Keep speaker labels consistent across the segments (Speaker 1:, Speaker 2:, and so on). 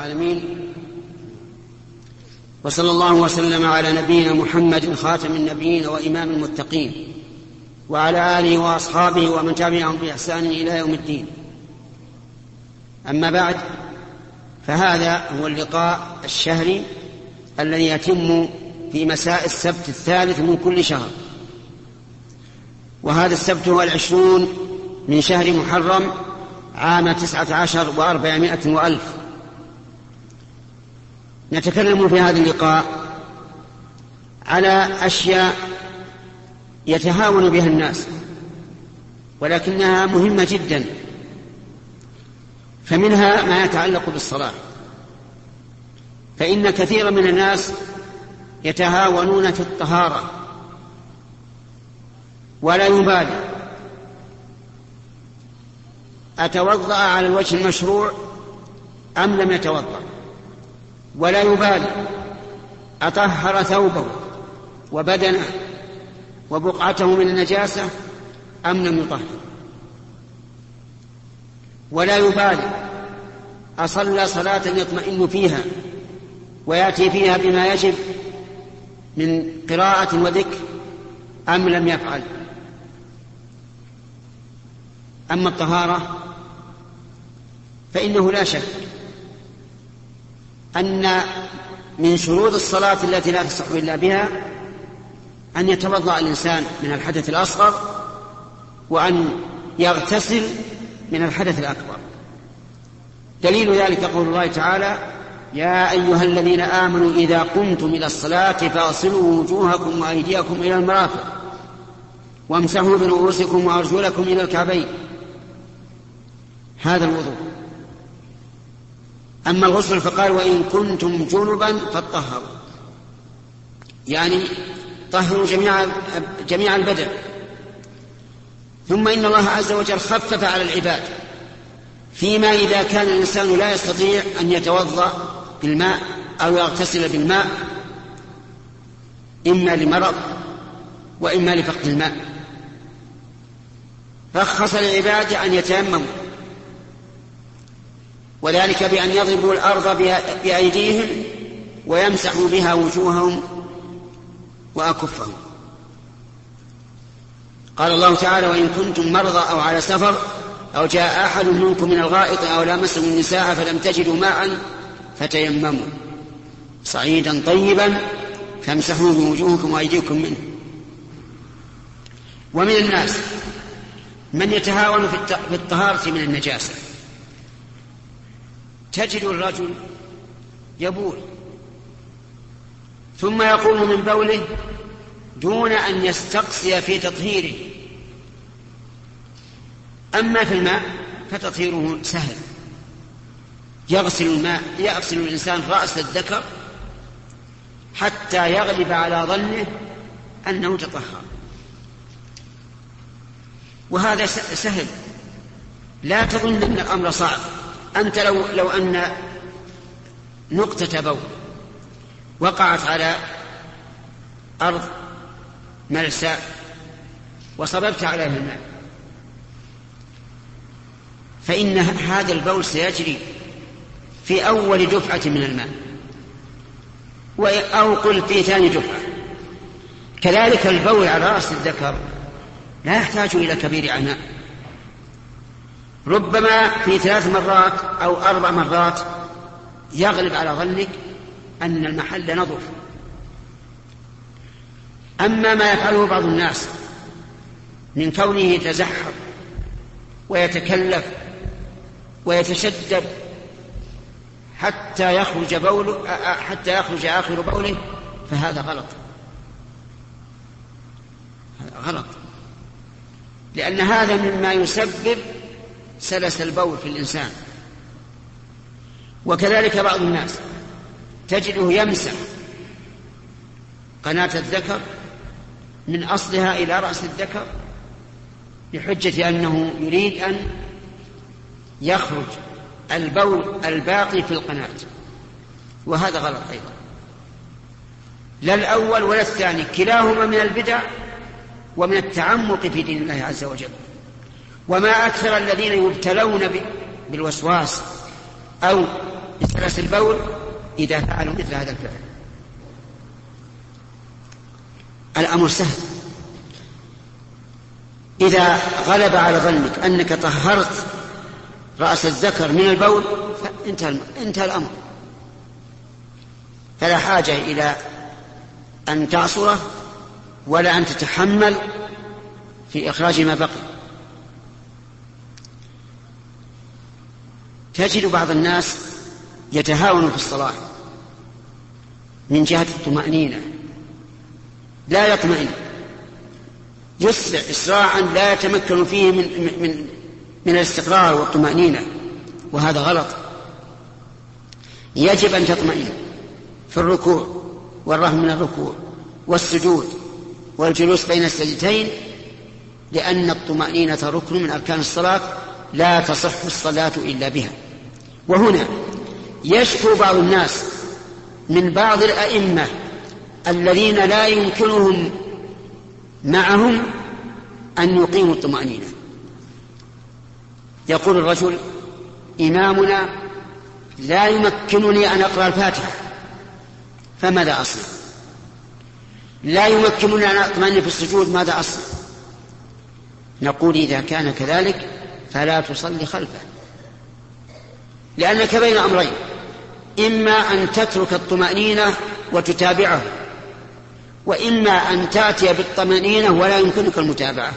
Speaker 1: العالمين، وصلى الله وسلم على نبينا محمد خاتم النبيين وإمام المتقين، وعلى آله وأصحابه ومن تبعهم بإحسان إلى يوم الدين. أما بعد، فهذا هو اللقاء الشهري الذي يتم في مساء السبت الثالث من كل شهر، وهذا السبت هو 20 من شهر محرم عام 19 و400 وألف. نتكلم في هذا اللقاء على أشياء يتهاون بها الناس، ولكنها مهمة جدا. فمنها ما يتعلق بالصلاة، فإن كثيرا من الناس يتهاونون في الطهارة ولا يبالي أتوضأ على الوجه المشروع أم لم يتوضأ، ولا يبالي أطهر ثوبه وبدنه وبقعته من النجاسة أم لم يطهر، ولا يبالي أصلى صلاة يطمئن فيها ويأتي فيها بما يجب من قراءة وذكر أم لم يفعل. أما الطهارة فإنه لا شك أن من شروط الصلاة التي لا تصح إلا بها أن يتوضأ الإنسان من الحدث الأصغر، وأن يغتسل من الحدث الأكبر. دليل ذلك قول الله تعالى: يا أيها الذين آمنوا إذا قمتم إلى الصلاة فاغسلوا وجوهكم وأيديكم إلى المرافق وامسحوا برؤوسكم وأرجلكم إلى الكعبين. هذا الوضوء. أما الغسل فقال: وإن كنتم جنبا فاطهروا، يعني طهروا جميع البدن. ثم إن الله عز وجل خفف على العباد فيما إذا كان الإنسان لا يستطيع أن يتوضأ بالماء أو يغتسل بالماء، إما لمرض وإما لفقد الماء، رخص للعباد أن يتيمموا، وذلك بأن يضربوا الأرض بأيديهم ويمسحوا بها وجوههم وأكفهم. قال الله تعالى: وإن كنتم مرضى أو على سفر أو جاء أحد منكم من الغائط أو لامستم النساء فلم تجدوا ماء فتيمموا صعيدا طيبا فامسحوا بوجوهكم وأيديكم منه. ومن الناس من يتهاون في الطهارة من النجاسة. تجد الرجل يبول ثم يقوم من بوله دون أن يستقصي في تطهيره. أما في الماء فتطهيره سهل، يغسل الإنسان رأس الذكر حتى يغلب على ظنه أنه تطهر، وهذا سهل. لا تظن أن الأمر صعب. أنت لو أن نقطة بول وقعت على أرض ملساء وصببت عليها الماء، فإن هذا البول سيجري في أول دفعة من الماء، أو قل في ثاني دفعة. كذلك البول على رأس الذكر لا يحتاج إلى كبير عناء، ربما في 3 مرات أو 4 مرات يغلب على ظنك أن المحل نظف. أما ما يفعله بعض الناس من كونه يتزحر ويتكلف ويتشدد حتى يخرج آخر بوله، فهذا غلط، لأن هذا مما يسبب سلس البول في الإنسان. وكذلك بعض الناس تجده يمسح قناة الذكر من أصلها إلى رأس الذكر بحجة أنه يريد أن يخرج البول الباقي في القناة، وهذا غلط أيضا. لا الأول ولا الثاني، كلاهما من البدع ومن التعمق في دين الله عز وجل. وما أكثر الذين يبتلون بالوسواس أو بسلس البول إذا فعلوا مثل هذا الفعل. الأمر سهل. إذا غلب على ظنك أنك طهرت رأس الذكر من البول فانتهى الأمر، فلا حاجة إلى أن تعصره ولا أن تتحمل في إخراج ما بقي. تجد بعض الناس يتهاون في الصلاة من جهة الطمأنينة، لا يطمئن، يسرع إسراعا لا يتمكن فيه من الاستقرار والطمأنينة، وهذا غلط. يجب أن تطمئن في الركوع والرفع من الركوع والسجود والجلوس بين السجدتين، لأن الطمأنينة ركن من أركان الصلاة لا تصح الصلاة إلا بها. وهنا يشكو بعض الناس من بعض الأئمة الذين لا يمكنهم معهم أن يقيموا الطمأنينة. يقول الرجل: إمامنا لا يمكنني أن أقرأ الفاتحة، فماذا أصنع؟ لا يمكنني أن أطمئن في السجود، ماذا أصنع؟ نقول: إذا كان كذلك فلا تصلي خلفه، لأنك بين أمرين: إما أن تترك الطمأنينة وتتابعه، وإما أن تأتي بالطمأنينة ولا يمكنك المتابعة،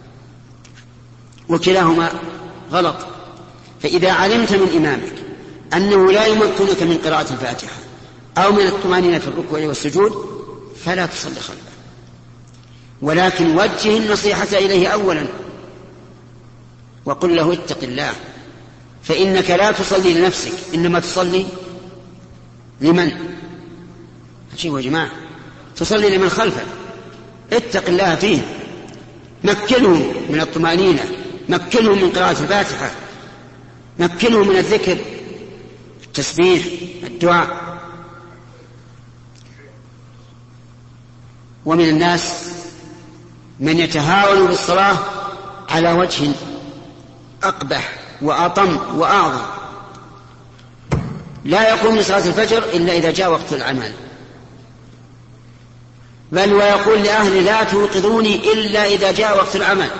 Speaker 1: وكلاهما غلط. فإذا علمت من إمامك أنه لا يمكنك من قراءة الفاتحة أو من الطمأنينة في الركوع والسجود فلا تصلي خلفه، ولكن وجه النصيحة إليه أولا وقل له: اتق الله، فإنك لا تصلي لنفسك، إنما تصلي لمن؟ يا جماعة، تصلي لمن خلفك. اتق الله فيه، مكنهم من الطمأنينة، مكنهم من قراءة الفاتحة، مكنهم من الذكر، التسبيح، الدعاء. ومن الناس من يتهاون بالصلاة على وجه أقبح وأطم وأعظم، لا يقوم لصلاة الفجر إلا إذا جاء وقت العمل، بل ويقول لأهله: لا توقظوني إلا إذا جاء وقت العمل.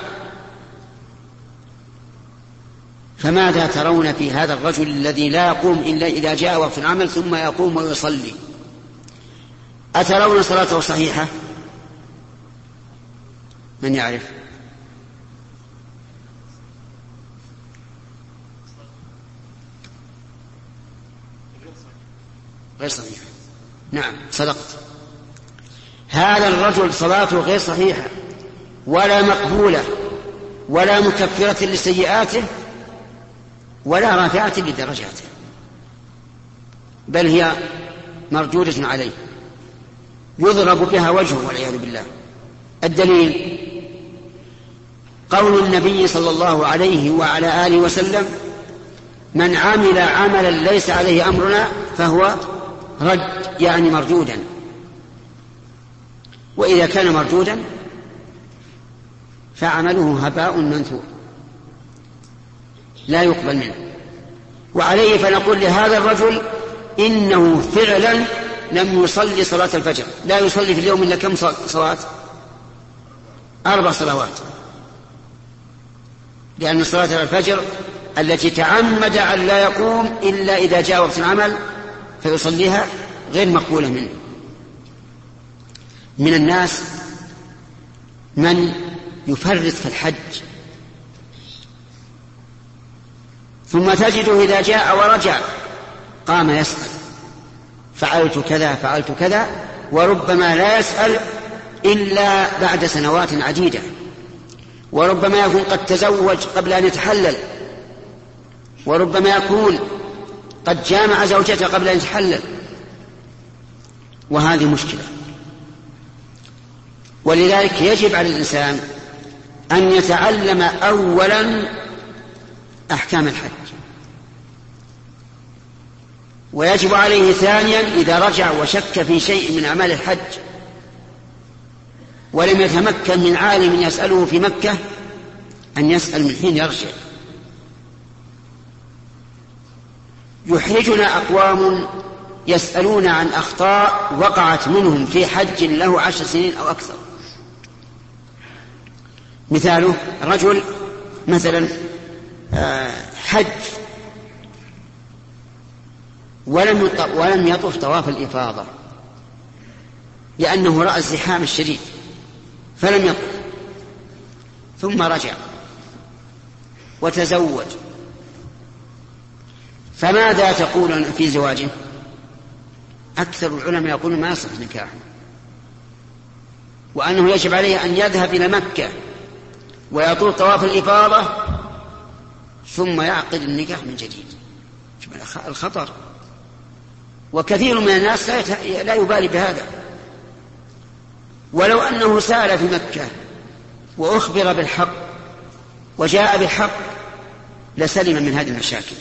Speaker 1: فماذا ترون في هذا الرجل الذي لا يقوم إلا إذا جاء وقت العمل ثم يقوم ويصلي؟ أترون صلاته صحيحة؟ من يعرف؟ غير صحيحة. نعم، صدقت. هذا الرجل صلاته غير صحيحة ولا مقبولة ولا مكفرة لسيئاته ولا رافعة لدرجاته، بل هي مردودة عليه يضرب بها وجهه والعياذ بالله. الدليل قول النبي صلى الله عليه وعلى آله وسلم: من عمل عملا ليس عليه أمرنا فهو رد، يعني مردودا. وإذا كان مردودا فعمله هباء منثور لا يقبل منه. وعليه فنقول لهذا الرجل: إنه فعلا لم يصلي صلاة الفجر، لا يصلي في اليوم إلا كم صلاة؟ 4 صلوات، لأن صلاة الفجر التي تعمد أن لا يقوم إلا إذا جاء وقت العمل فيصليها غير مقبولة منه. من الناس من يفرط في الحج، ثم تجده إذا جاء ورجع قام يسأل: فعلت كذا فعلت كذا، وربما لا يسأل إلا بعد سنوات عديدة، وربما يكون قد تزوج قبل أن يتحلل، وربما يكون قد جامع زوجته قبل أن يتحلل، وهذه مشكلة. ولذلك يجب على الإنسان أن يتعلم أولا أحكام الحج، ويجب عليه ثانيا إذا رجع وشك في شيء من أعمال الحج ولم يتمكن من عالم يسأله في مكة أن يسأل من حين يرجع. يحرجنا أقوام يسألون عن أخطاء وقعت منهم في حج له 10 سنين أو أكثر. مثاله رجل مثلا حج ولم يطف طواف الإفاضة لأنه رأى الزحام الشديد فلم يطف، ثم رجع وتزوج، فماذا تقول في زواجه؟ أكثر العلماء يقولون ما يصح نكاحه، وأنه يجب عليه أن يذهب إلى مكة ويطوف طواف الإفاضة ثم يعقد النكاح من جديد. الخطر. وكثير من الناس لا يبالي بهذا، ولو أنه سأل في مكة وأخبر بالحق وجاء بالحق لسلم من هذه المشاكل.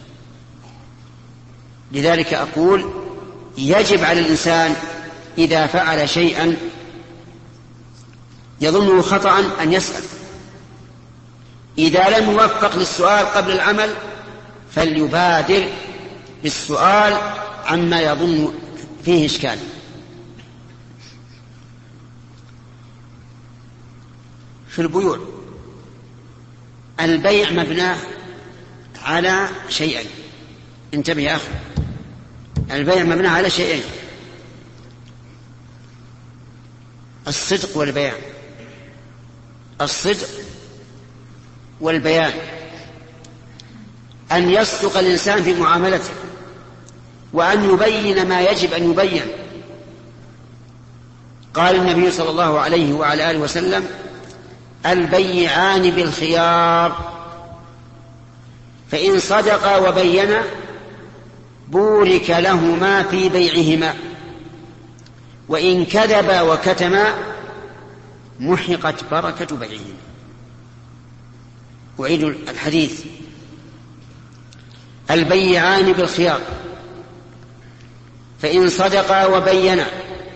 Speaker 1: لذلك أقول يجب على الإنسان إذا فعل شيئا يظنه خطأ أن يسأل، إذا لم يوفق للسؤال قبل العمل فليبادر بالسؤال عما يظن فيه إشكال. في البيوع البيع مبناه على شيئين، انتبه يا أخي، البيع مبناه على شيئين: الصدق والبيان. الصدق والبيان، أن يصدق الإنسان في معاملته وأن يبين ما يجب أن يبين. قال النبي صلى الله عليه وعلى آله وسلم: البيعان بالخيار، فإن صدقا وبينا بورك لهما في بيعهما، وإن كذبا وكتما محقت بركة بيعهما. أعيد الحديث: البيعان بالخيار، فإن صدقا وبينا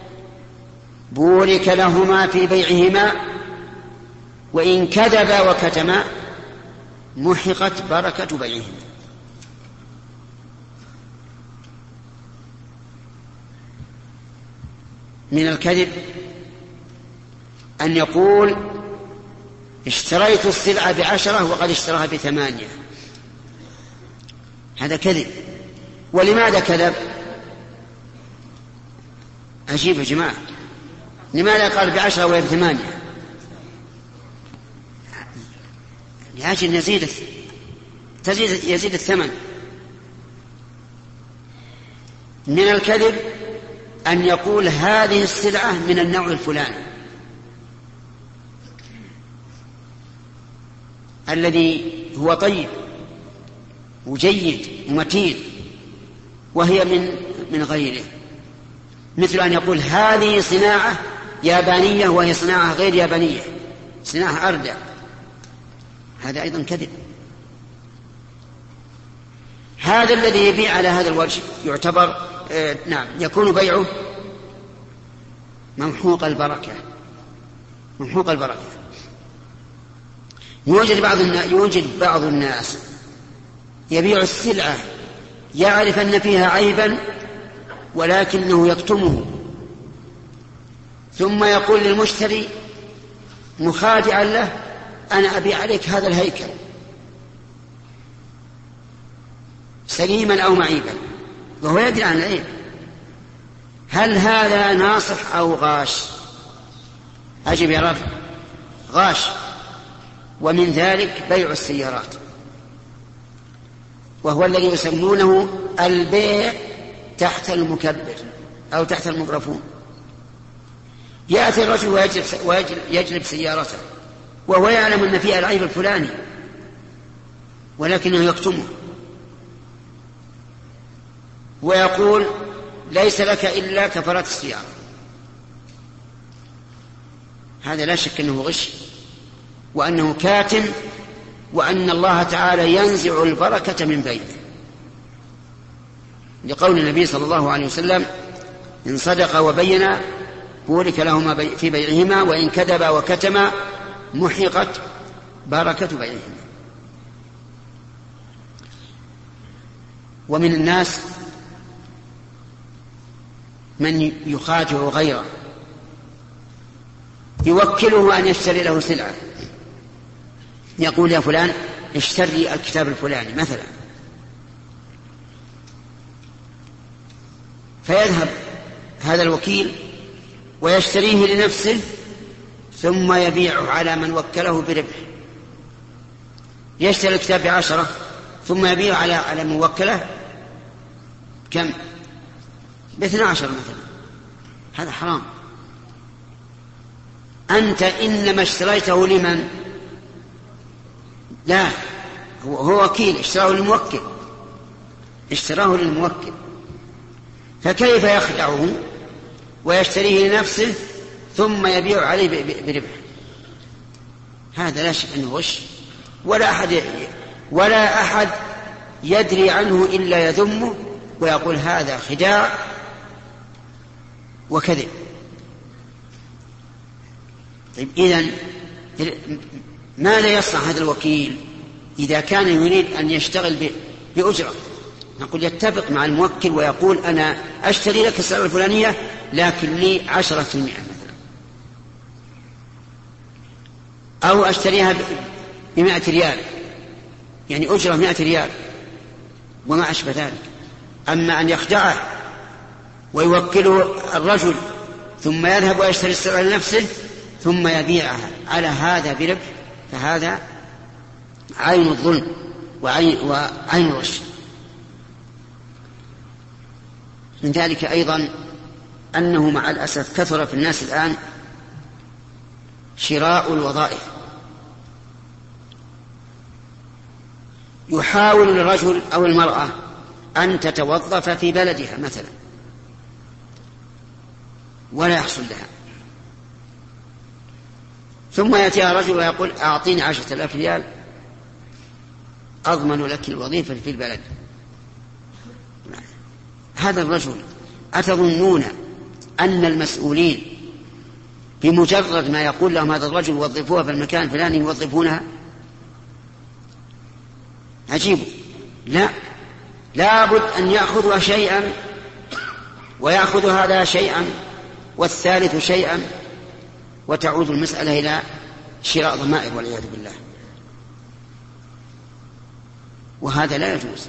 Speaker 1: بورك لهما في بيعهما، وإن كذبا وكتما محقت بركة بيعهما. من الكذب أن يقول: اشتريت السلعة ب10 وقد اشتراها ب8. هذا كذب. ولماذا كذب؟ عجيب يا جماعة، لماذا قال ب10 وهي ب8؟ لأجل يزيد الثمن. من الكذب أن يقول: هذه السلعة من النوع الفلاني الذي هو طيب وجيد ومتين، وهي من غيره. مثل أن يقول: هذه صناعة يابانية وهي صناعة غير يابانية، صناعة أردى. هذا أيضا كذب. هذا الذي يبيع على هذا الوجه يعتبر يكون بيعه ممحوق البركة. ممحوق البركة. يوجد بعض الناس يبيع السلعة يعرف أن فيها عيبا ولكنه يكتمه، ثم يقول للمشتري مخادعا له: أنا أبيع عليك هذا الهيكل سليما أو معيبا، وهو يدري عن العيب. هل هذا ناصح أو غاش؟ أجب يا رفع: غاش. ومن ذلك بيع السيارات، وهو الذي يسمونه البيع تحت المكبر أو تحت الميكروفون. يأتي الرجل ويجلب سيارته وهو يعلم أن فيها العيب الفلاني ولكنه يكتمه، ويقول: ليس لك إلا كفارة السيارة. هذا لا شك أنه غش، وأنه كاتم، وأن الله تعالى ينزع البركة من بينه، لقول النبي صلى الله عليه وسلم: إن صدق وبينا بورك لهما في بيعهما، وإن كذبا وكتما محقت بركة بيعهما. ومن الناس من يخادع غيره يوكله أن يشتري له سلعة، يقول يا فلان اشتري الكتاب الفلاني مثلا، فيذهب هذا الوكيل ويشتريه لنفسه ثم يبيعه على من وكله بربح. يشتري الكتاب ب10 ثم يبيعه على من وكله كم؟ ب12 مثلا. هذا حرام. أنت إنما اشتريته لمن؟ لا، هو وكيل اشتراه للموكل، فكيف يخدعه ويشتريه لنفسه ثم يبيع عليه بربح؟ هذا لا شك أنه غش، ولا أحد يدري عنه إلا يذمه ويقول هذا خداع وكذب. طيب إذن ماذا يصنع هذا الوكيل إذا كان يريد أن يشتغل بأجرة؟ نقول يتفق مع الموكل ويقول أنا أشتري لك السلعة الفلانية لكن لي 10% مثلا، أو أشتريها ب100 ريال، يعني أجرة 100 ريال وما أشبه ذلك. أما أن يخدعه ويوكله الرجل ثم يذهب ويشتري السلعة لنفسه ثم يبيعها على هذا بربح، فهذا عين الظلم وعين الغش. من ذلك أيضا أنه مع الأسف كثر في الناس الآن شراء الوظائف. يحاول الرجل أو المرأة أن تتوظف في بلدها مثلا ولا يحصل لها، ثم يأتيها رجل ويقول أعطيني 10,000 ريال أضمن لك الوظيفة في البلد. هذا الرجل أتظنون أن المسؤولين بمجرد ما يقول لهم هذا الرجل وظفوها في المكان الفلاني يوظفونها؟ عجيب. لا بد أن يأخذوا شيئا ويأخذ هذا شيئا والثالث شيئا، وتعود المسألة إلى شراء ضمائر والعياذ بالله، وهذا لا يجوز.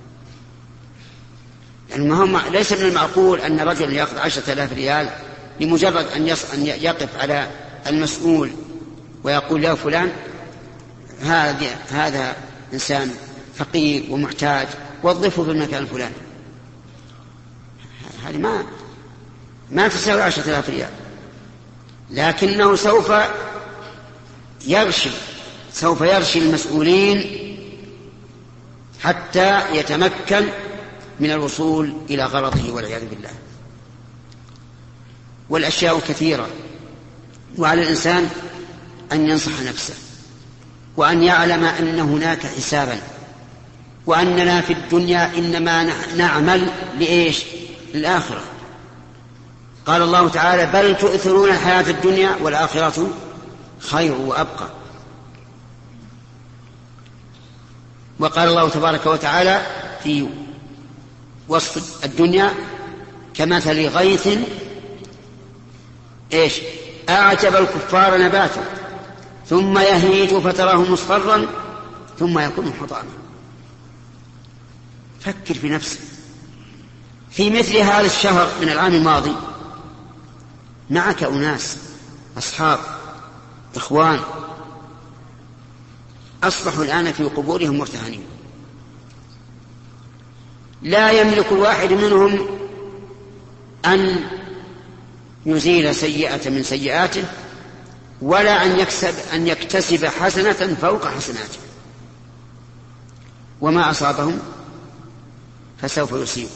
Speaker 1: يعني ليس من المعقول أن رجل يأخذ 10,000 ريال لمجرد أن يقف على المسؤول ويقول له فلان هذا إنسان فقير ومحتاج وظفه في المكان الفلاني. هذه ما تساوي 10,000 ريال، لكنه سوف يرشي المسؤولين حتى يتمكن من الوصول إلى غرضه والعياذ بالله. والأشياء كثيرة، وعلى الإنسان أن ينصح نفسه وأن يعلم أن هناك حسابا، وأننا في الدنيا إنما نعمل لإيش؟ للآخرة. قال الله تعالى بل تؤثرون الحياة الدنيا والآخرة خير وأبقى. وقال الله تبارك وتعالى في وصف الدنيا كمثل غيث أعجب الكفار نباته ثم يهيج فتراه مصفرا ثم يكون حطاما. فكر في نفسك. في مثل هذا الشهر من العام الماضي معك أناس أصحاب إخوان أصبحوا الآن في قبورهم مرتهنين، لا يملك الواحد منهم أن يزيل سيئة من سيئاته ولا أن يكتسب حسنة فوق حسناته، وما أصابهم فسوف يصيبك.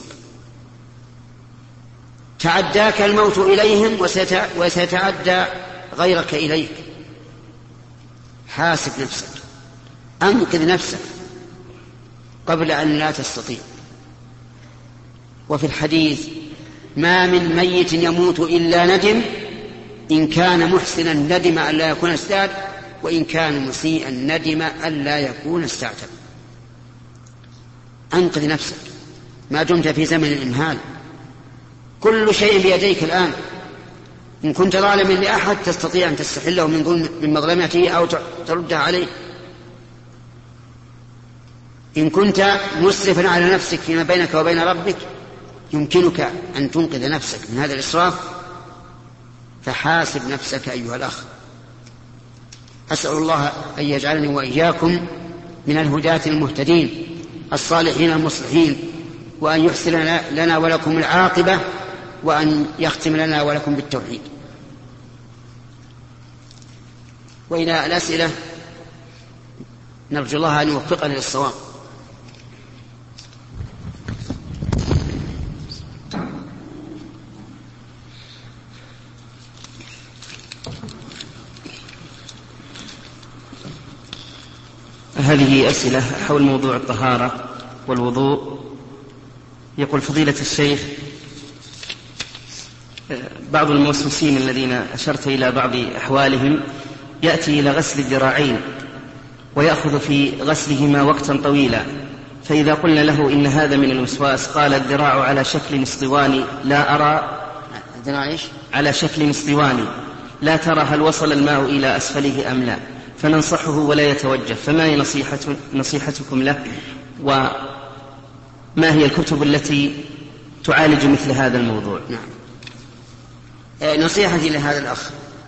Speaker 1: تعداك الموت إليهم وسيتعدى غيرك إليك. حاسب نفسك، أنقذ نفسك قبل أن لا تستطيع. وفي الحديث ما من ميت يموت إلا ندم، إن كان محسنا ندم أن لا يكون استعد، وإن كان مسيئا ندم أن لا يكون استعتب. أنقذ نفسك. ما دمت في زمن الإمهال. كل شيء بيديك الآن. إن كنت ظالما لأحد تستطيع أن تستحله من مظلمته أو تردها عليه. إن كنت مسرفا على نفسك فيما بينك وبين ربك يمكنك أن تنقذ نفسك من هذا الإسراف، فحاسب نفسك أيها الأخ. أسأل الله أن يجعلني وإياكم من الهداة المهتدين الصالحين المصلحين، وأن يحسن لنا ولكم العاقبة، وأن يختم لنا ولكم بالتوحيد. وإلى الأسئلة نرجو الله أن يوفقنا للصواب.
Speaker 2: هذه أسئلة حول موضوع الطهارة والوضوء. يقول فضيلة الشيخ: بعض الموسوسين الذين أشرت إلى بعض أحوالهم يأتي إلى غسل الذراعين ويأخذ في غسلهما وقتا طويلا، فإذا قلنا له إن هذا من الوسواس قال الذراع على شكل اسطواني لا أرى على شكل اسطواني لا ترى هل وصل الماء إلى أسفله أم لا، فننصحه ولا يتوجه، فما هي نصيحتكم له؟ وما هي الكتب التي تعالج مثل هذا الموضوع؟
Speaker 1: نصيحتي لهذا الأخ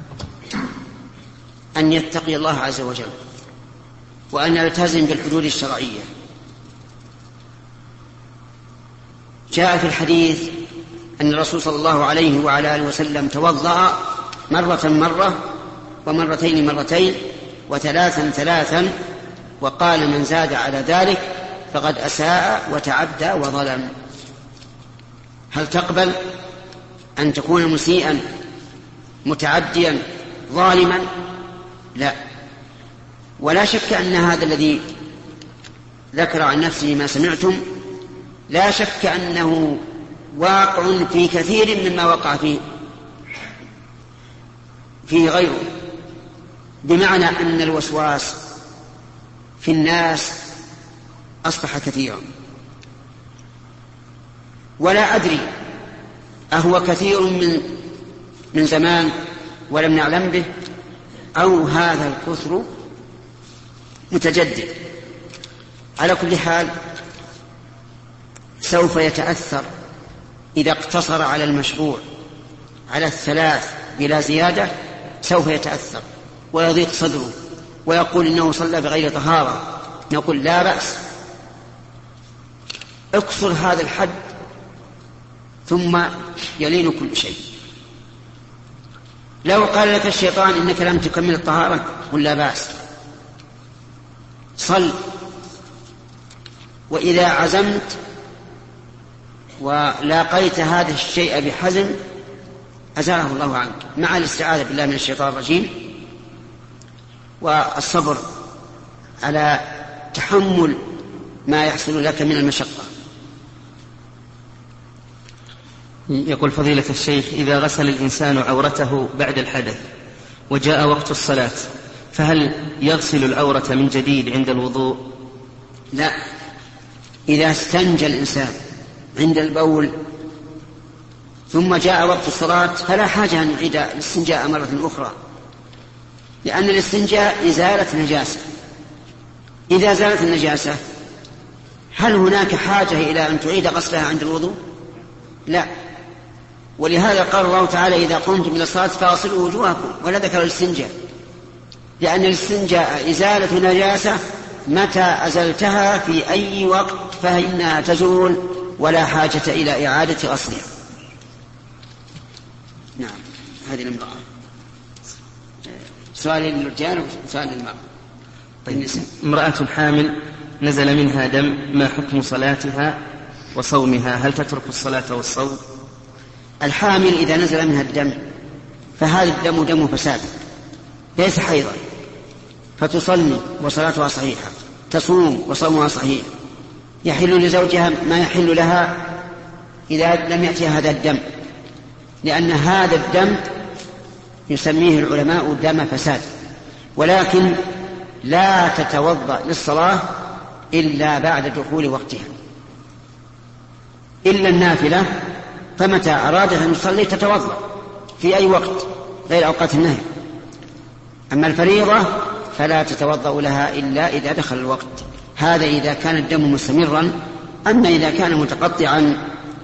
Speaker 1: أن يتقي الله عز وجل، وأن يلتزم بالحدود الشرعية. جاء في الحديث أن الرسول صلى الله عليه وعلى آله وسلم توضأ مرة ومرتين مرتين وثلاثا ثلاثا، وقال من زاد على ذلك فقد أساء وتعدى وظلم. هل تقبل أن تكون مسيئا متعديا ظالما؟ لا. ولا شك أن هذا الذي ذكر عن نفسه ما سمعتم لا شك أنه واقع في كثير مما وقع فيه غيره، بمعنى أن الوسواس في الناس أصبح كثيرا، ولا أدري أهو كثير من زمان ولم نعلم به، أو هذا الكثر متجدد. على كل حال سوف يتأثر إذا اقتصر على المشروع على الثلاث بلا زيادة، سوف يتأثر ويضيق صدره ويقول إنه صلى بغير طهارة. نقول لا بأس، اكسر هذا الحد ثم يلين كل شيء. لو قال لك الشيطان إنك لم تكمل الطهارة قل لا بأس، صل. وإذا عزمت ولاقيت هذا الشيء بحزم أزاله الله عنك، مع الاستعاذة بالله من الشيطان الرجيم والصبر على تحمل ما يحصل لك من المشقة.
Speaker 2: يقول فضيلة الشيخ: إذا غسل الإنسان عورته بعد الحدث وجاء وقت الصلاة فهل يغسل العورة من جديد عند الوضوء؟
Speaker 1: لا. إذا استنجى الإنسان عند البول ثم جاء وقت الصلاة فلا حاجة أن يعيد الاستنجاء مرة أخرى، لأن الاستنجاء إزالة نجاسة. إذا زالت النجاسة هل هناك حاجة إلى أن تعيد غسلها عند الوضوء؟ لا. ولهذا قال الله تعالى: إذا قمتم إلى الصلاة فاغسلوا وجوهكم، ولا ذكر الاستنجاء، لأن الاستنجاء إزالة نجاسة متى أزلتها في أي وقت فإنها تزول ولا حاجة إلى إعادة غسلها. نعم. هذه الامرأة. سؤال للرجال وسؤال للمرأة.
Speaker 2: طيب. امرأة حامل نزل منها دم، ما حكم صلاتها وصومها؟ هل تترك الصلاة والصوم؟
Speaker 1: الحامل إذا نزل منها الدم فهذا الدم دم فساد ليس حيضا، فتصلي وصلاتها صحيحة، تصوم وصومها صحيح، يحل لزوجها ما يحل لها إذا لم يأتي هذا الدم، لأن هذا الدم يسميه العلماء دم فساد. ولكن لا تتوضأ للصلاة إلا بعد دخول وقتها، إلا النافلة فمتى أرادت أن يصلي تتوضأ في أي وقت غير أوقات النهي. أما الفريضة فلا تتوضأ لها إلا إذا دخل الوقت. هذا إذا كان الدم مستمرا. أما إذا كان متقطعا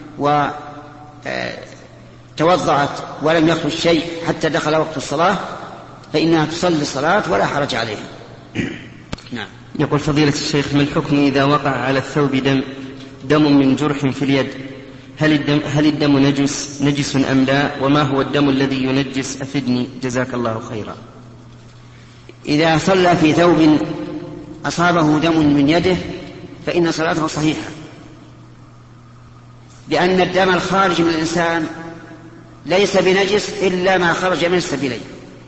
Speaker 1: وتوضأت ولم يخرج شيء حتى دخل وقت الصلاة فإنها تصلي الصلاة ولا حرج عليها.
Speaker 2: نعم. يقول فضيلة الشيخ: ما الحكم إذا وقع على الثوب دم من جرح في اليد؟ هل الدم نجس أم لا؟ وما هو الدم الذي ينجس؟ أفدني جزاك الله خيرا.
Speaker 1: إذا صلى في ثوب أصابه دم من يده فإن صلاته صحيحة، لأن الدم الخارج من الإنسان ليس بنجس إلا ما خرج من السبيلين.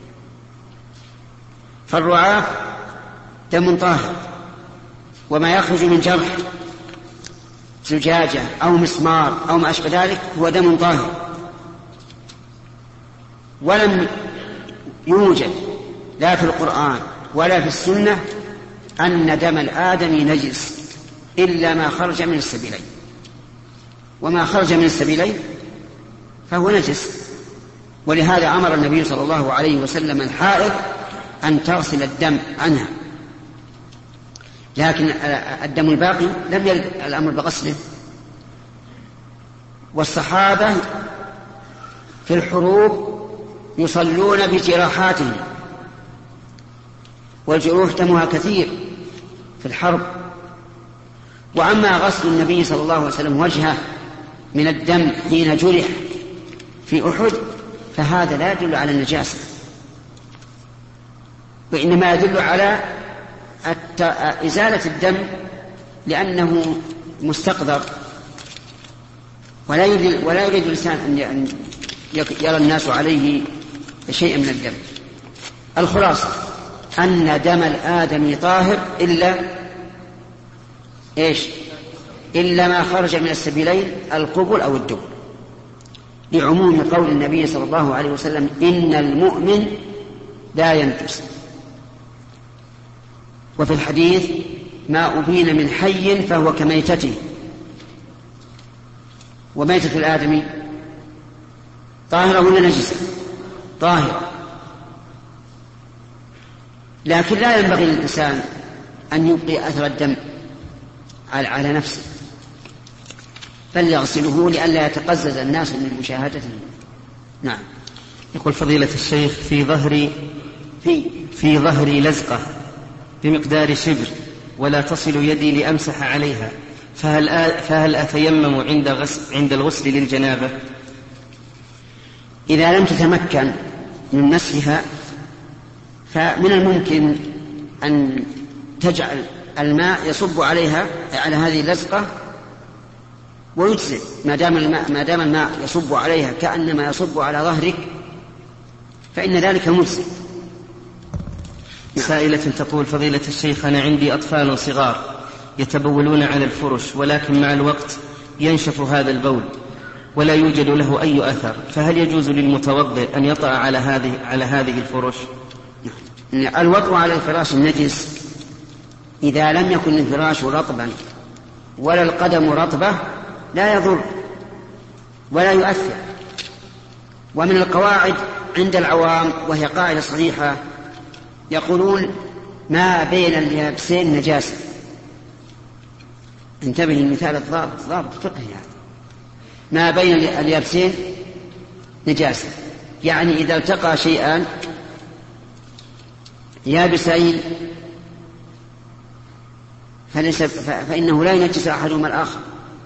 Speaker 1: فالرعاف دم طاهر، وما يخرج من جرح زجاجة أو مسمار أو ما أشبه ذلك هو دم طاهر. ولم يوجد لا في القرآن ولا في السنة أن دم الآدمي نجس إلا ما خرج من السبيلين، وما خرج من السبيلين فهو نجس. ولهذا أمر النبي صلى الله عليه وسلم الحائض أن تغسل الدم عنها، لكن الدم الباقي لم يرد الأمر بغسله. والصحابة في الحروب يصلون بجراحاتهم، والجروح دمها كثير في الحرب. وأما غسل النبي صلى الله عليه وسلم وجهه من الدم حين جرح في أحد فهذا لا يدل على النجاسة، وإنما يدل على إزالة الدم لأنه مستقذر، ولا يريد الإنسان أن يرى الناس عليه شيئا من الدم. الخلاصة أن دم الآدم طاهر إلا ما خرج من السبيلين القبل أو الدبر، لعموم قول النبي صلى الله عليه وسلم: إن المؤمن لا ينجس. وفي الحديث: ما أبين من حي فهو كميتته. وميتة الآدمي طاهرة ولا نجسة؟ طاهرة. لكن لا ينبغي للإنسان أن يبقي أثر الدم على نفسه، بل يغسله لئلا يتقزز الناس من مشاهدته. نعم.
Speaker 2: يقول فضيلة الشيخ: في ظهري لزقة بمقدار شبر ولا تصل يدي لأمسح عليها، فهل أتيمم عند الغسل للجنابة؟
Speaker 1: إذا لم تتمكن من مسحها فمن الممكن أن تجعل الماء يصب عليها على هذه اللزقة ويجزئ، ما دام الماء يصب عليها كأنما يصب على ظهرك فإن ذلك مجزئ.
Speaker 2: سائلة تقول: فضيلة الشيخ، أنا عندي أطفال صغار يتبولون على الفرش، ولكن مع الوقت ينشف هذا البول ولا يوجد له أي أثر، فهل يجوز للمتوضئ أن يطأ على هذه الفرش؟
Speaker 1: الوطء على الفراش النجس إذا لم يكن الفراش رطبا ولا القدم رطبة لا يضر ولا يؤثر. ومن القواعد عند العوام، وهي قاعدة صحيحة، يقولون: ما بين اليابسين نجاسة. انتبه للمثال الضابط فقهي يعني. ما بين اليابسين نجاسة، يعني إذا التقى شيئان يابسين فإنه لا ينجس أحدهما الآخر.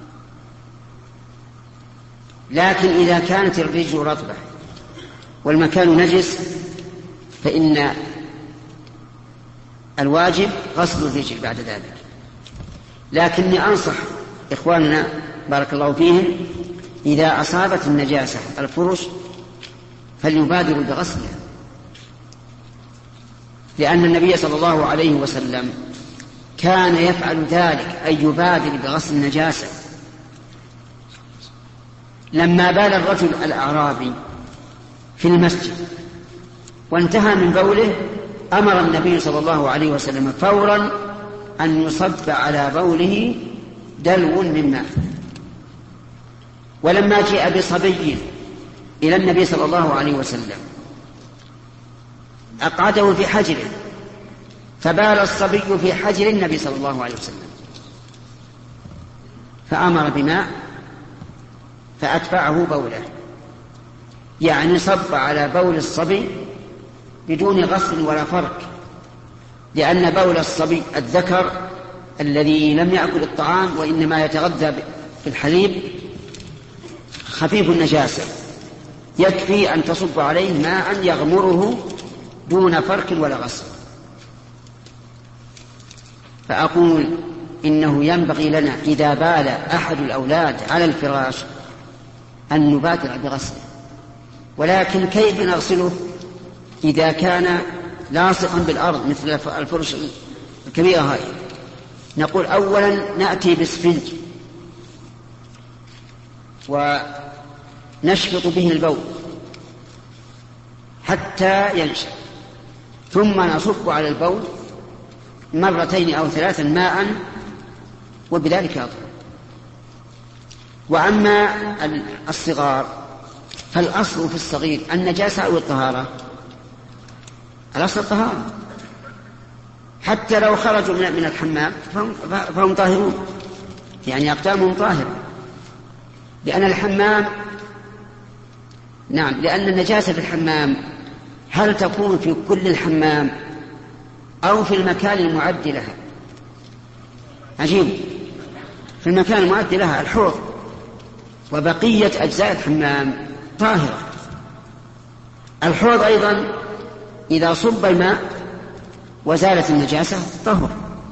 Speaker 1: لكن إذا كانت الرجل رطبة والمكان نجس فإن الواجب غسل الرجل بعد ذلك. لكني أنصح إخواننا بارك الله فيهم إذا أصابت النجاسة الفرش فليبادروا بغسلها، لأن النبي صلى الله عليه وسلم كان يفعل ذلك، أي يبادر بغسل النجاسة. لما بال الرجل الأعرابي في المسجد وانتهى من بوله أمر النبي صلى الله عليه وسلم فورا أن يصب على بوله دلو من ماء، ولما جاء بصبي إلى النبي صلى الله عليه وسلم أقعده في حجره، فبال الصبي في حجر النبي صلى الله عليه وسلم، فأمر بماء فأتبعه بوله، يعني صب على بول الصبي بدون غسل ولا فرك، لأن بول الصبي الذكر الذي لم يأكل الطعام وإنما يتغذى بالحليب خفيف النجاسة، يكفي أن تصب عليه ماء يغمره دون فرك ولا غسل. فأقول إنه ينبغي لنا إذا بال أحد الأولاد على الفراش أن نبادر بغسله، ولكن كيف نغسله إذا كان لاصقا بالأرض مثل الفرش الكبيرة هاي؟ نقول أولا نأتي بسفنج ونشفط به البول حتى ينشف، ثم نصب على البول مرتين أو ثلاثا ماء وبذلك يطهر. وأما الصغار فالأصل في الصغير النجاسة أو الطهارة؟ الأصل الطهارة، حتى لو خرجوا من الحمام فهم طاهرون، يعني أقدامهم طاهرة، لأن الحمام لأن النجاسة في الحمام هل تكون في كل الحمام أو في المكان المعد لها؟ عجيب، في المكان المعد لها الحوض، وبقية أجزاء الحمام طاهرة. الحوض أيضا إذا صب الماء وزالت النجاسة طهر.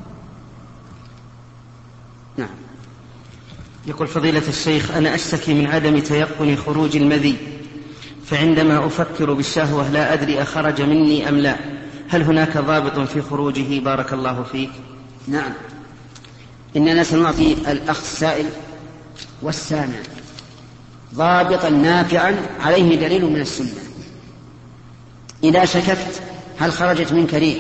Speaker 1: نعم.
Speaker 2: يقول فضيلة الشيخ: أنا أشتكي من عدم تيقن خروج المذي، فعندما أفكر بالشهوة لا أدري أخرج مني أم لا، هل هناك ضابط في خروجه؟ بارك الله فيك.
Speaker 1: نعم، إننا سنعطي الأخ السائل والسامع ضابطا نافعا عليه دليل من السنة. إذا شككت هل خرجت منك ريح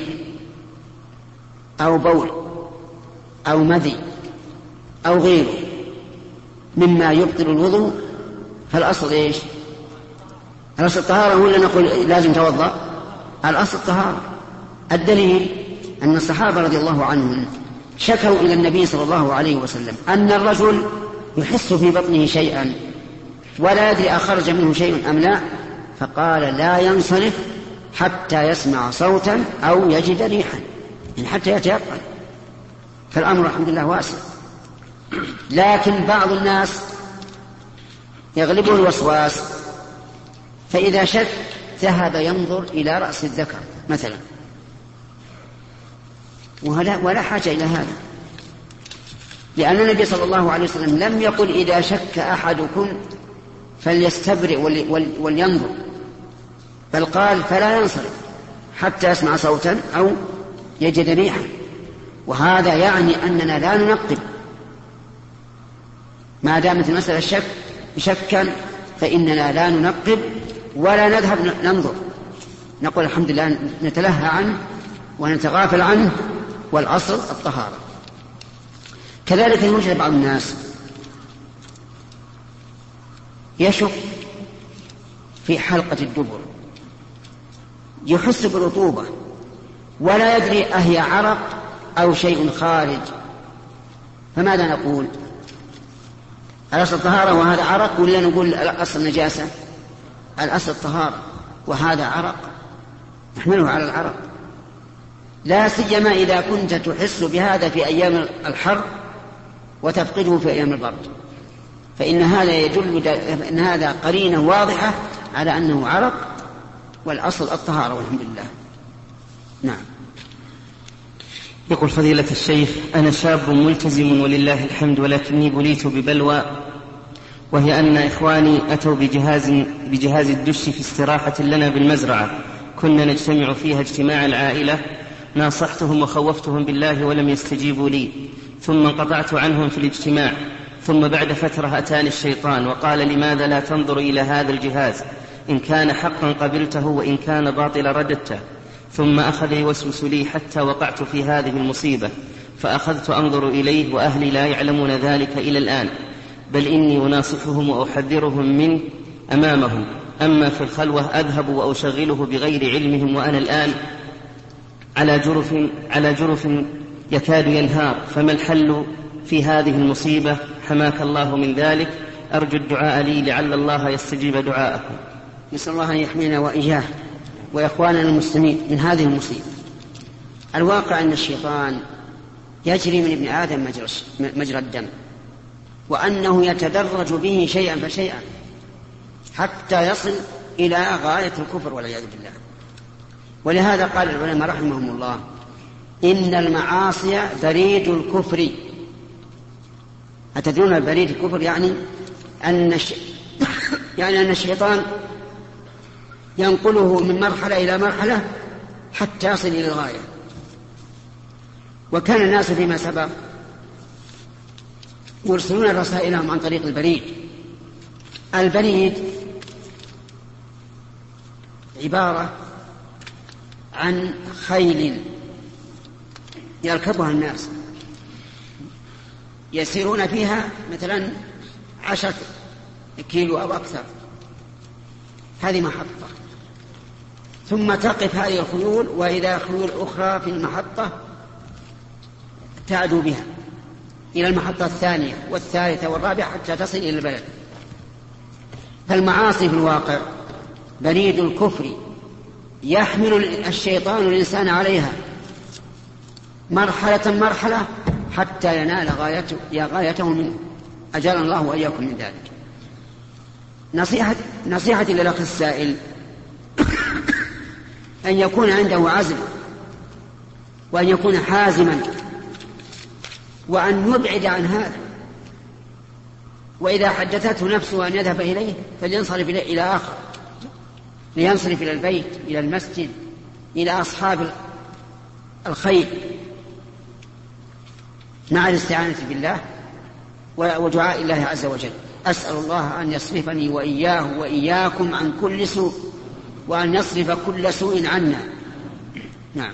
Speaker 1: أو بول أو مذي أو غيره مما يبطل الوضوء، فالأصل إيش؟ الأصل الطهارة، ولا نقول لازم توضأ؟ الأصل الطهارة. الدليل أن الصحابة رضي الله عنهم شكوا إلى النبي صلى الله عليه وسلم أن الرجل يحس في بطنه شيئا ولا يدري أخرج منه شيء أم لا، فقال لا ينصرف حتى يسمع صوتا أو يجد ريحا، يعني حتى يتيقن. فالأمر الحمد لله واسع. لكن بعض الناس يغلبه الوسواس، فإذا شك ذهب ينظر إلى رأس الذكر مثلا، ولا حاجة إلى هذا، لأن النبي صلى الله عليه وسلم لم يقل إذا شك أحدكم فليستبرئ ولينظر، بل قال فلا ينصرف حتى يسمع صوتا أو يجد ريحا. وهذا يعني أننا لا ننقب ما دامت المسألة شكا، فإننا لا ننقب ولا نذهب ننظر، نقول الحمد لله، نتلهى عنه ونتغافل عنه، والأصل الطهارة. كذلك يوجد بعض الناس يشك في حلقة الدبر، يحس بالرطوبة ولا يدري أهي عرق أو شيء خارج، فماذا نقول؟ الأصل الطهارة وهذا عرق، ولا نقول الأصل نجاسة؟ الأصل الطهارة وهذا عرق، نحمله على العرق، لا سيما إذا كنت تحس بهذا في أيام الحر وتفقده في أيام البرد، فإن هذا يدل أن هذا قرينة واضحة على أنه عرق، والأصل الطهارة والحمد لله. نعم.
Speaker 2: يقول فضيلة الشيخ: أنا شاب ملتزم ولله الحمد، ولكني بليت ببلوى، وهي أن إخواني أتوا بجهاز الدش في استراحة لنا بالمزرعة، كنا نجتمع فيها اجتماع العائلة، ناصحتهم وخوفتهم بالله ولم يستجيبوا لي، ثم انقطعت عنهم في الاجتماع، ثم بعد فترة أتاني الشيطان وقال: لماذا لا تنظر إلى هذا الجهاز؟ إن كان حقا قبلته وإن كان باطلا رددته. ثم أخذ يوسوس لي حتى وقعت في هذه المصيبة، فأخذت أنظر إليه وأهلي لا يعلمون ذلك إلى الآن، بل إني أناصحهم وأحذرهم منه أمامهم، أما في الخلوة أذهب وأشغله بغير علمهم، وأنا الآن على جرف يكاد ينهار، فما الحل في هذه المصيبة؟ حماك الله من ذلك، أرجو الدعاء لي لعل الله يستجيب دعاءكم.
Speaker 1: نسأل الله أن يحمينا وإياه وإخواننا المسلمين من هذه المصيبة. الواقع أن الشيطان يجري من ابن آدم مجرى الدم، وأنه يتدرج به شيئا فشيئا حتى يصل إلى غاية الكفر والعياذ بالله. ولهذا قال العلماء رحمهم الله: إن المعاصي بريد الكفر. أتدرون بريد الكفر؟ يعني أن الشيطان ينقله من مرحلة إلى مرحلة حتى يصل إلى الغاية. وكان الناس فيما سبق يرسلون رسائلهم عن طريق البريد. البريد عبارة عن خيل يركبها الناس يسيرون فيها مثلا 10 كيلو أو أكثر، هذه محطة، ثم تقف هذه الخيول وإذا خيول أخرى في المحطة تعدو بها إلى المحطة الثانية والثالثة والرابعة حتى تصل إلى البلد. فالمعاصي في الواقع بريد الكفر، يحمل الشيطان الإنسان عليها مرحلة حتى ينال غايته منه. أجعلنا الله وإياكم من ذلك. نصيحتي للأخ السائل أن يكون عنده عزم، وأن يكون حازما، وأن يبعد عن هذا. وإذا حدثته نفسه أن يذهب إليه فلينصرف إلى آخر، لينصرف إلى البيت، إلى المسجد، إلى أصحاب الخير، مع الاستعانة بالله ودعاء الله عز وجل. أسأل الله أن يصرفني وإياه وإياكم عن كل سوء، وأن يصرف كل سوء عنا. نعم.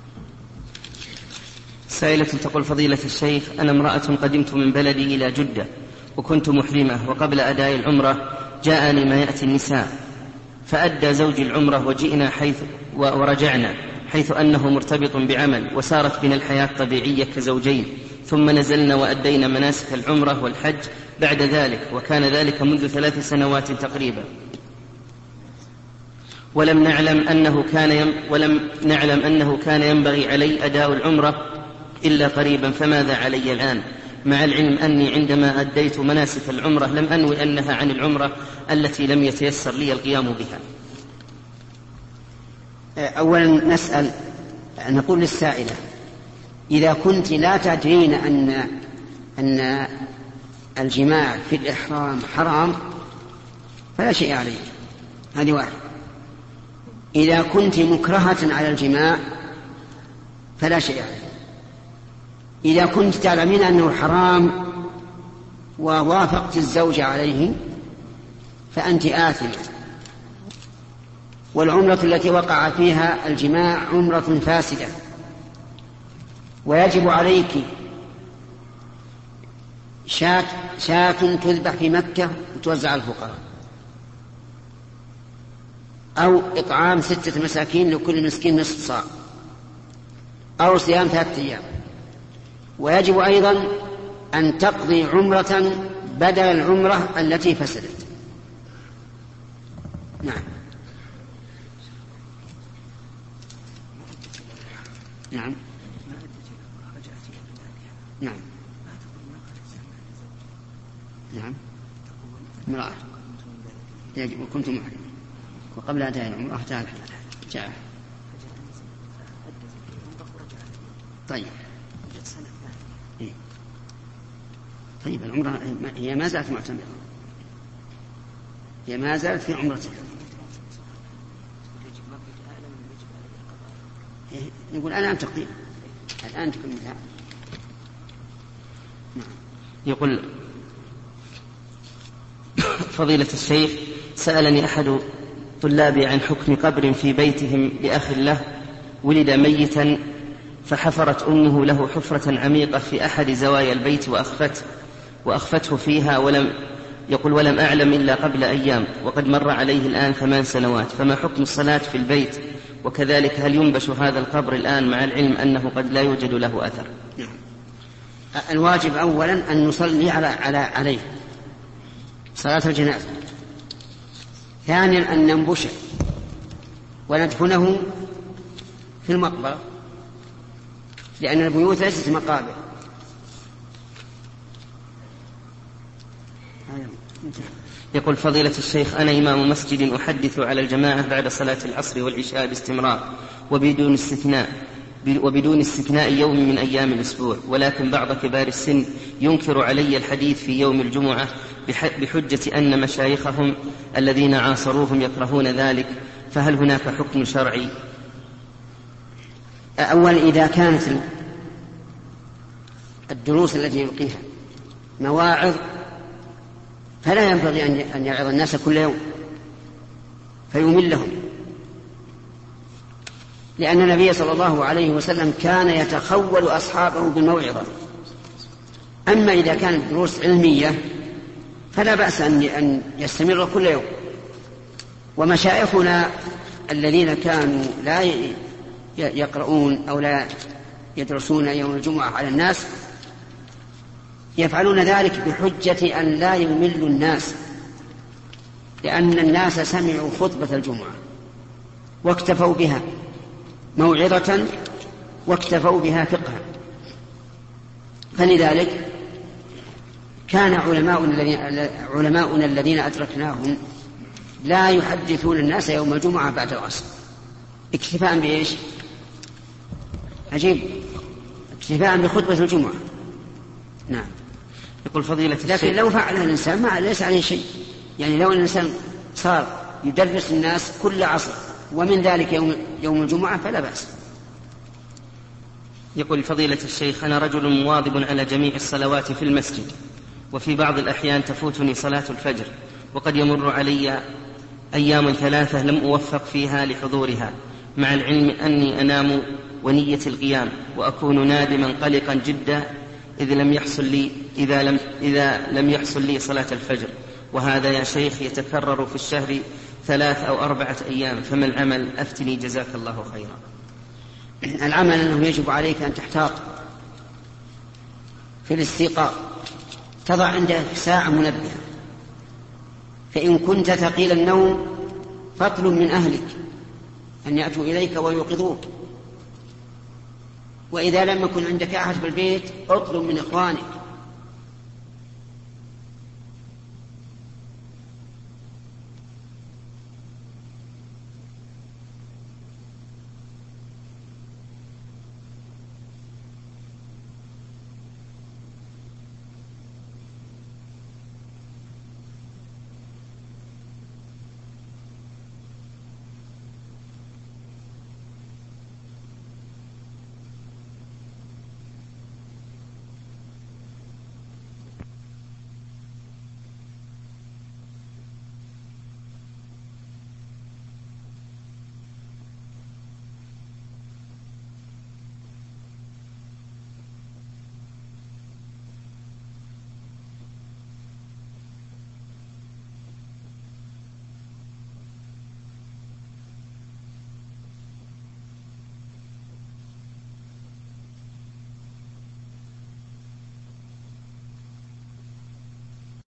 Speaker 2: سائلة تقول: فضيلة الشيخ، أنا امرأة قدمت من بلدي إلى جدة وكنت محرمة، وقبل أداء العمرة جاءني ما يأتي النساء، فأدى زوجي العمرة وجئنا ورجعنا، حيث أنه مرتبط بعمل، وسارت بنا الحياة طبيعية كزوجين، ثم نزلنا وأدينا مناسك العمرة والحج بعد ذلك، وكان ذلك منذ 3 سنوات تقريبا، ولم نعلم أنه كان ينبغي علي أداء العمرة إلا قريبا، فماذا علي الآن؟ مع العلم أني عندما أديت مناسك العمرة لم أنوي أنها عن العمرة التي لم يتيسر لي القيام بها.
Speaker 1: أولا نقول للسائلة: إذا كنت لا تدرين أن الجماع في الإحرام حرام فلا شيء عليك، هذه واحد. إذا كنت مكرهة على الجماع فلا شيء عليك. إذا كنت تعلمين أنه حرام ووافقت الزوج عليه فأنت آثمة، والعمرة التي وقع فيها الجماع عمرة فاسدة، ويجب عليك شاة تذبح في مكة وتوزع على الفقراء، أو إطعام 6 مساكين لكل مسكين نصف صاع، أو صيام 3 أيام. ويجب أيضا أن تقضي عمرة بدل العمرة التي فسدت. نعم. نعم. نعم. نعم. امرأة يجب كنت محرم، وقبل أداء العمرة جاء. طيب. طيب، العمرة هي ما زالت معتمرة، هي ما زالت في عمرتها. نقول الآن تقديم، الآن تكملها. نعم.
Speaker 2: يقول: فضيلة الشيخ، سألني أحد طلابي عن حكم قبر في بيتهم لأخ له ولد ميتا، فحفرت أمه له حفرة عميقة في أحد زوايا البيت وأخفته، وأخفته فيها ولم أعلم إلا قبل أيام، وقد مر عليه الآن 8 سنوات، فما حكم الصلاة في البيت؟ وكذلك هل ينبش هذا القبر الآن مع العلم أنه قد لا يوجد له أثر؟
Speaker 1: الواجب أولا أن نصلي عليه صلاة الجنازة. ثانيا أن ننبشه وندفنه في المقبرة، لأن البيوت ليست مقابر.
Speaker 2: يقول فضيلة الشيخ: أنا إمام مسجد أحدث على الجماعة بعد صلاة العصر والعشاء باستمرار وبدون استثناء يوم من أيام الأسبوع، ولكن بعض كبار السن ينكر علي الحديث في يوم الجمعة بحجة أن مشايخهم الذين عاصروهم يكرهون ذلك، فهل هناك حكم شرعي؟
Speaker 1: أولا إذا كانت الدروس التي يلقيها مواعظ فلا ينبغي أن يعظ الناس كل يوم فيملهم، لأن النبي صلى الله عليه وسلم كان يتخول أصحابه بالموعظة. أما إذا كانت دروس علمية فلا بأس أن يستمر كل يوم. ومشايخنا الذين كانوا لا يقرؤون أو لا يدرسون يوم الجمعة على الناس يفعلون ذلك بحجة أن لا يملوا الناس، لأن الناس سمعوا خطبة الجمعة واكتفوا بها موعظة واكتفوا بها فقها. فلذلك كان علماؤنا الذين أدركناهم لا يحدثون الناس يوم الجمعة بعد العصر اكتفاء بإيش؟ عجيب، اكتفاء بخطبة الجمعة. نعم.
Speaker 2: يقول فضيلة الشيخ:
Speaker 1: لكن لو فعلها الإنسان ما ليس عليه شيء، يعني لو الإنسان صار يدرس الناس كل عصر ومن ذلك يوم الجمعة فلا بأس.
Speaker 2: يقول فضيلة الشيخ: أنا رجل مواظب على جميع الصلوات في المسجد، وفي بعض الأحيان تفوتني صلاة الفجر، وقد يمر علي أيام 3 لم أوفق فيها لحضورها، مع العلم أني أنام ونية القيام، وأكون نادما قلقا جدا إذا لم يحصل لي صلاة الفجر، وهذا يا شيخ يتكرر في الشهر 3 أو 4 أيام، فما العمل؟ أفتني جزاك الله خيرا.
Speaker 1: العمل أنه يجب عليك أن تحتاط في الاستيقاظ، تضع عندك ساعة منبهة، فإن كنت ثقيل النوم فاطلب من أهلك أن يأتوا إليك ويوقظوك، وإذا لم يكن عندك أحد في البيت اطلب من إخوانك